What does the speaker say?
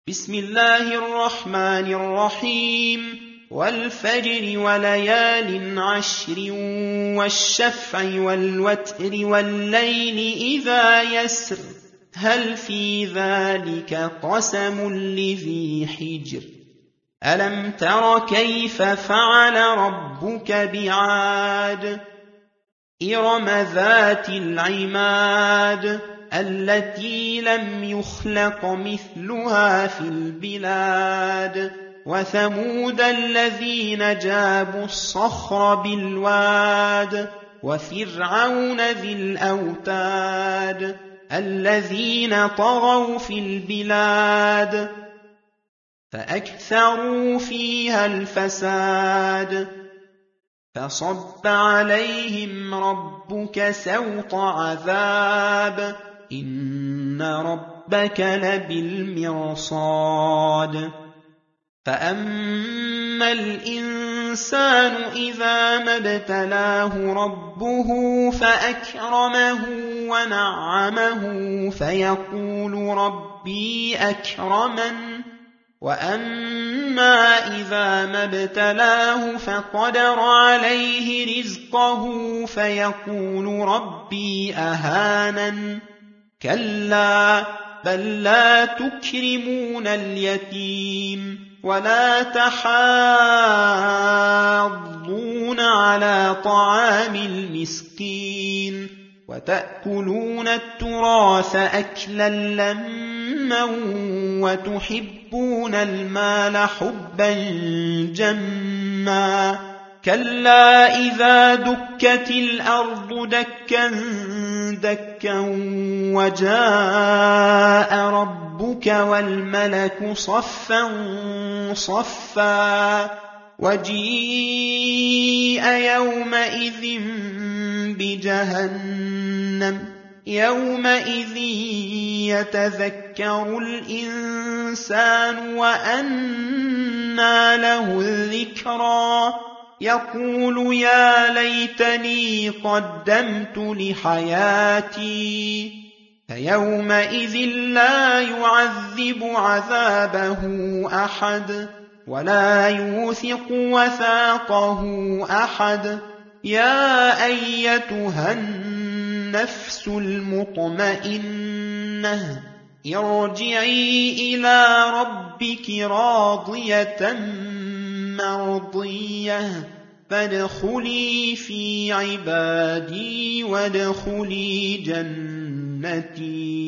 بسم الله الرحمن الرحيم والفجر وليال عشر والشفع والوتر والليل إذا يسر هل في ذلك قسم لذي حجر ألم تر كيف فعل ربك بعاد إرم ذات العماد التي لم يخلق مثلها في البلاد وثمود الذين جابوا الصخر بالواد وفرعون ذي الأوتاد الذين طغوا في البلاد فأكثروا فيها الفساد فصب عليهم ربك سوط عذاب إن ربك لبالمرصاد فأما الإنسان إذا ما ابتلاه ربه فأكرمه ونعمه فيقول ربي أكرمن وأما إذا ما ابتلاه فقدر عليه رزقه فيقول ربي أهانن كلا بل لا تكرمون اليتيم ولا تحاضون على طعام المسكين وتأكلون التراث أكلا لما وتحبون المال حبا جما كلا إذا دكت الأرض دكا دكا وجاء ربك والملك صفا صفا وجيء يومئذ بجهنم يومئذ يتذكر الإنسان وأنى له الذكرى يقول يا ليتني قدمت لحياتي فيومئذ لا يعذب عذابه أحد ولا يوثق وثاقه أحد يا أيتها النفس المطمئنة ارجعي إلى ربك راضية مرضية فادخلي في عبادي وادخلي جنتي